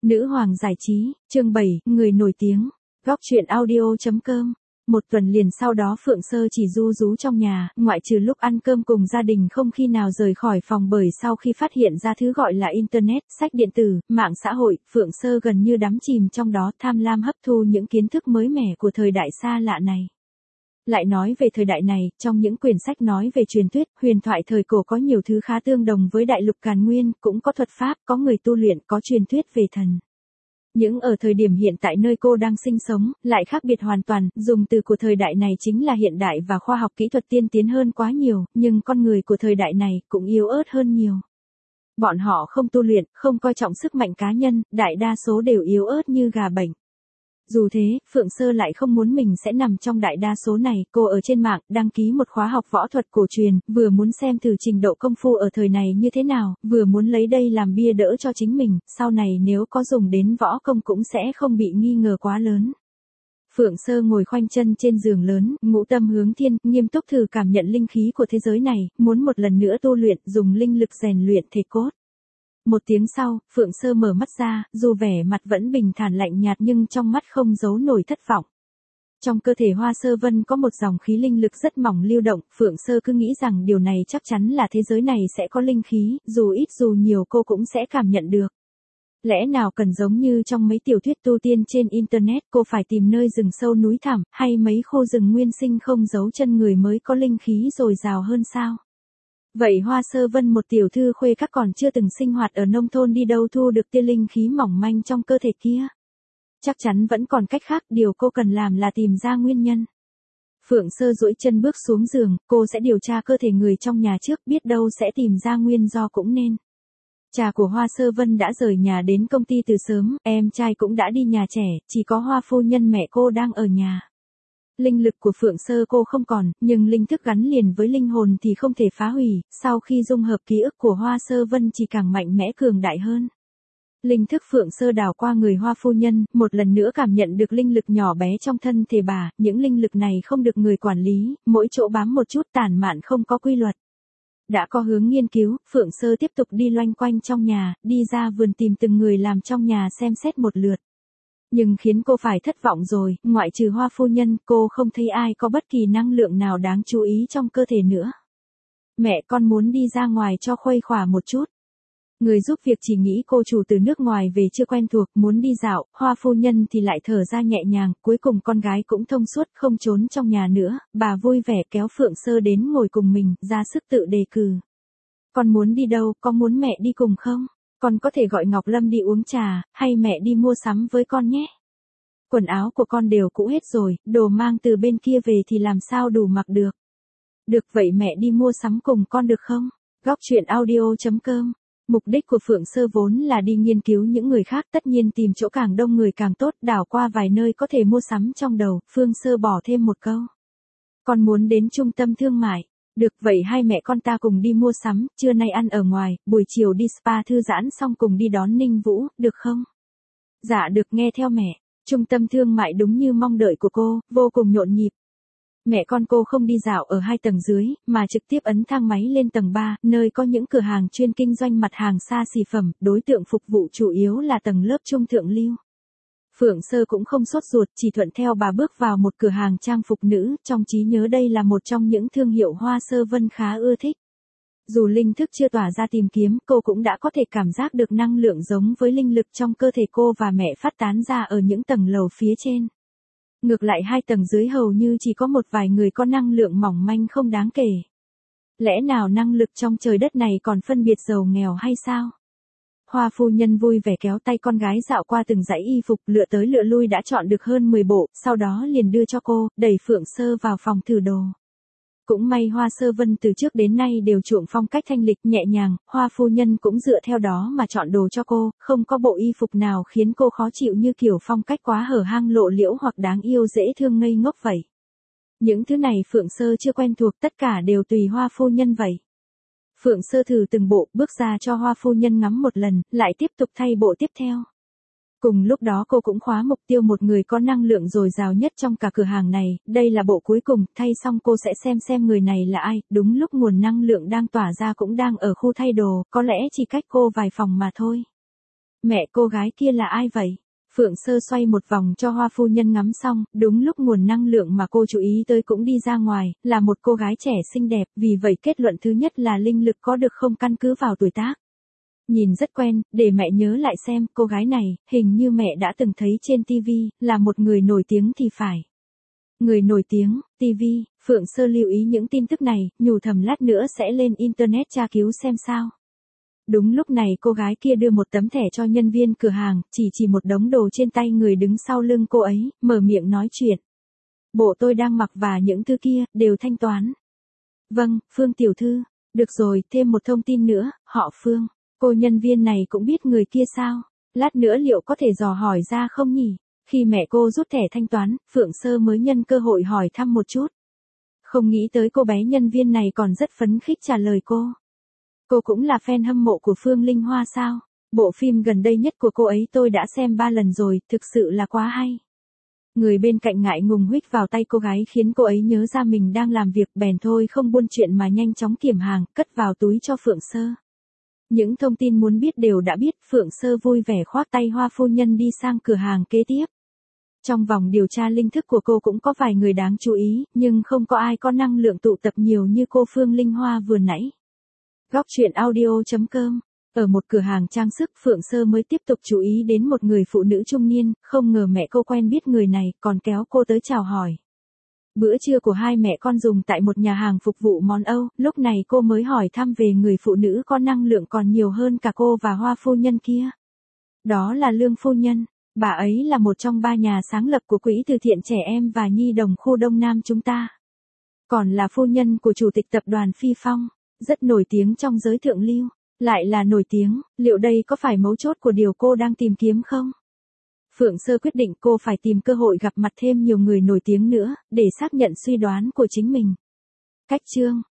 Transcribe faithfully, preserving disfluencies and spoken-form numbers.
Nữ hoàng giải trí, chương bảy, người nổi tiếng. Góc truyện audio chấm com. Một tuần liền sau đó Phượng Sơ chỉ ru rú trong nhà, ngoại trừ lúc ăn cơm cùng gia đình không khi nào rời khỏi phòng, bởi sau khi phát hiện ra thứ gọi là Internet, sách điện tử, mạng xã hội, Phượng Sơ gần như đắm chìm trong đó, tham lam hấp thu những kiến thức mới mẻ của thời đại xa lạ này. Lại nói về thời đại này, trong những quyển sách nói về truyền thuyết, huyền thoại thời cổ có nhiều thứ khá tương đồng với đại lục Càn Nguyên, cũng có thuật pháp, có người tu luyện, có truyền thuyết về thần. Những ở thời điểm hiện tại nơi cô đang sinh sống, lại khác biệt hoàn toàn, dùng từ của thời đại này chính là hiện đại và khoa học kỹ thuật tiên tiến hơn quá nhiều, nhưng con người của thời đại này cũng yếu ớt hơn nhiều. Bọn họ không tu luyện, không coi trọng sức mạnh cá nhân, đại đa số đều yếu ớt như gà bệnh. Dù thế, Phượng Sơ lại không muốn mình sẽ nằm trong đại đa số này, cô ở trên mạng, đăng ký một khóa học võ thuật cổ truyền, vừa muốn xem thử trình độ công phu ở thời này như thế nào, vừa muốn lấy đây làm bia đỡ cho chính mình, sau này nếu có dùng đến võ công cũng sẽ không bị nghi ngờ quá lớn. Phượng Sơ ngồi khoanh chân trên giường lớn, ngũ tâm hướng thiên, nghiêm túc thử cảm nhận linh khí của thế giới này, muốn một lần nữa tu luyện, dùng linh lực rèn luyện thể cốt. Một tiếng sau, Phượng Sơ mở mắt ra, dù vẻ mặt vẫn bình thản lạnh nhạt nhưng trong mắt không giấu nổi thất vọng. Trong cơ thể Hoa Sơ Vân có một dòng khí linh lực rất mỏng lưu động, Phượng Sơ cứ nghĩ rằng điều này chắc chắn là thế giới này sẽ có linh khí, dù ít dù nhiều cô cũng sẽ cảm nhận được. Lẽ nào cần giống như trong mấy tiểu thuyết tu tiên trên Internet, cô phải tìm nơi rừng sâu núi thẳm, hay mấy khu rừng nguyên sinh không giấu chân người mới có linh khí dồi dào hơn sao? Vậy Hoa Sơ Vân, một tiểu thư khuê các còn chưa từng sinh hoạt ở nông thôn, đi đâu thu được tia linh khí mỏng manh trong cơ thể kia? Chắc chắn vẫn còn cách khác, điều cô cần làm là tìm ra nguyên nhân. Phượng Sơ duỗi chân bước xuống giường, cô sẽ điều tra cơ thể người trong nhà trước, biết đâu sẽ tìm ra nguyên do cũng nên. Cha của Hoa Sơ Vân đã rời nhà đến công ty từ sớm, em trai cũng đã đi nhà trẻ, chỉ có Hoa phu nhân mẹ cô đang ở nhà. Linh lực của Phượng Sơ cô không còn, nhưng linh thức gắn liền với linh hồn thì không thể phá hủy, sau khi dung hợp ký ức của Hoa Sơ Vân chỉ càng mạnh mẽ cường đại hơn. Linh thức Phượng Sơ đảo qua người Hoa phu nhân, một lần nữa cảm nhận được linh lực nhỏ bé trong thân thể bà, những linh lực này không được người quản lý, mỗi chỗ bám một chút, tản mạn không có quy luật. Đã có hướng nghiên cứu, Phượng Sơ tiếp tục đi loanh quanh trong nhà, đi ra vườn tìm từng người làm trong nhà xem xét một lượt. Nhưng khiến cô phải thất vọng rồi, ngoại trừ Hoa phu nhân, cô không thấy ai có bất kỳ năng lượng nào đáng chú ý trong cơ thể nữa. Mẹ, con muốn đi ra ngoài cho khuây khỏa một chút. Người giúp việc chỉ nghĩ cô chủ từ nước ngoài về chưa quen thuộc, muốn đi dạo, Hoa phu nhân thì lại thở ra nhẹ nhàng, cuối cùng con gái cũng thông suốt, không trốn trong nhà nữa, bà vui vẻ kéo Phượng Sơ đến ngồi cùng mình, ra sức tự đề cử. Con muốn đi đâu, có muốn mẹ đi cùng không? Con có thể gọi Ngọc Lâm đi uống trà, hay mẹ đi mua sắm với con nhé. Quần áo của con đều cũ hết rồi, đồ mang từ bên kia về thì làm sao đủ mặc được. Được, vậy mẹ đi mua sắm cùng con được không? Góc truyện audio chấm com. Mục đích của Phượng Sơ vốn là đi nghiên cứu những người khác, tất nhiên tìm chỗ càng đông người càng tốt, đảo qua vài nơi có thể mua sắm trong đầu, Phương Sơ bỏ thêm một câu. Con muốn đến trung tâm thương mại. Được, vậy hai mẹ con ta cùng đi mua sắm, trưa nay ăn ở ngoài, buổi chiều đi spa thư giãn xong cùng đi đón Ninh Vũ, được không? Dạ được, nghe theo mẹ. Trung tâm thương mại đúng như mong đợi của cô, vô cùng nhộn nhịp. Mẹ con cô không đi dạo ở hai tầng dưới, mà trực tiếp ấn thang máy lên tầng ba, nơi có những cửa hàng chuyên kinh doanh mặt hàng xa xỉ phẩm, đối tượng phục vụ chủ yếu là tầng lớp trung thượng lưu. Phượng Sơ cũng không sốt ruột, chỉ thuận theo bà bước vào một cửa hàng trang phục nữ, trong trí nhớ đây là một trong những thương hiệu Hoa Sơ Vân khá ưa thích. Dù linh thức chưa tỏa ra tìm kiếm, cô cũng đã có thể cảm giác được năng lượng giống với linh lực trong cơ thể cô và mẹ phát tán ra ở những tầng lầu phía trên. Ngược lại hai tầng dưới hầu như chỉ có một vài người có năng lượng mỏng manh không đáng kể. Lẽ nào năng lực trong trời đất này còn phân biệt giàu nghèo hay sao? Hoa phu nhân vui vẻ kéo tay con gái dạo qua từng dãy y phục, lựa tới lựa lui đã chọn được hơn mười bộ, sau đó liền đưa cho cô, đẩy Phượng Sơ vào phòng thử đồ. Cũng may Hoa Sơ Vân từ trước đến nay đều chuộng phong cách thanh lịch nhẹ nhàng, Hoa phu nhân cũng dựa theo đó mà chọn đồ cho cô, không có bộ y phục nào khiến cô khó chịu như kiểu phong cách quá hở hang lộ liễu hoặc đáng yêu dễ thương ngây ngốc vậy. Những thứ này Phượng Sơ chưa quen thuộc, tất cả đều tùy Hoa phu nhân vậy. Phượng Sơ thử từng bộ, bước ra cho Hoa phu nhân ngắm một lần, lại tiếp tục thay bộ tiếp theo. Cùng lúc đó cô cũng khóa mục tiêu một người có năng lượng dồi dào nhất trong cả cửa hàng này, đây là bộ cuối cùng, thay xong cô sẽ xem xem người này là ai, đúng lúc nguồn năng lượng đang tỏa ra cũng đang ở khu thay đồ, có lẽ chỉ cách cô vài phòng mà thôi. Mẹ cô gái kia là ai vậy? Phượng Sơ xoay một vòng cho Hoa phu nhân ngắm xong, đúng lúc nguồn năng lượng mà cô chú ý tới cũng đi ra ngoài, là một cô gái trẻ xinh đẹp, vì vậy kết luận thứ nhất là linh lực có được không căn cứ vào tuổi tác. Nhìn rất quen, để mẹ nhớ lại xem, cô gái này, hình như mẹ đã từng thấy trên ti vi, là một người nổi tiếng thì phải. Người nổi tiếng, ti vi, Phượng Sơ lưu ý những tin tức này, nhủ thầm lát nữa sẽ lên internet tra cứu xem sao. Đúng lúc này cô gái kia đưa một tấm thẻ cho nhân viên cửa hàng, chỉ chỉ một đống đồ trên tay người đứng sau lưng cô ấy, mở miệng nói chuyện. Bộ tôi đang mặc và những thứ kia, đều thanh toán. Vâng, Phương tiểu thư. Được rồi, thêm một thông tin nữa, họ Phương. Cô nhân viên này cũng biết người kia sao? Lát nữa liệu có thể dò hỏi ra không nhỉ? Khi mẹ cô rút thẻ thanh toán, Phượng Sơ mới nhân cơ hội hỏi thăm một chút. Không nghĩ tới cô bé nhân viên này còn rất phấn khích trả lời cô. Cô cũng là fan hâm mộ của Phương Linh Hoa sao? Bộ phim gần đây nhất của cô ấy tôi đã xem ba lần rồi, thực sự là quá hay. Người bên cạnh ngại ngùng huých vào tay cô gái khiến cô ấy nhớ ra mình đang làm việc, bèn thôi không buôn chuyện mà nhanh chóng kiểm hàng, cất vào túi cho Phượng Sơ. Những thông tin muốn biết đều đã biết, Phượng Sơ vui vẻ khoác tay Hoa phu nhân đi sang cửa hàng kế tiếp. Trong vòng điều tra linh thức của cô cũng có vài người đáng chú ý, nhưng không có ai có năng lượng tụ tập nhiều như cô Phương Linh Hoa vừa nãy. Góc truyện audio chấm com. Ở một cửa hàng trang sức, Phượng Sơ mới tiếp tục chú ý đến một người phụ nữ trung niên, không ngờ mẹ cô quen biết người này, còn kéo cô tới chào hỏi. Bữa trưa của hai mẹ con dùng tại một nhà hàng phục vụ món Âu, lúc này cô mới hỏi thăm về người phụ nữ có năng lượng còn nhiều hơn cả cô và Hoa phu nhân kia. Đó là Lương phu nhân, bà ấy là một trong ba nhà sáng lập của Quỹ từ thiện trẻ em và nhi đồng khu Đông Nam chúng ta. Còn là phu nhân của chủ tịch tập đoàn Phi Phong, rất nổi tiếng trong giới thượng lưu, lại là nổi tiếng, liệu đây có phải mấu chốt của điều cô đang tìm kiếm không? Phượng Sơ quyết định cô phải tìm cơ hội gặp mặt thêm nhiều người nổi tiếng nữa, để xác nhận suy đoán của chính mình. Cách chương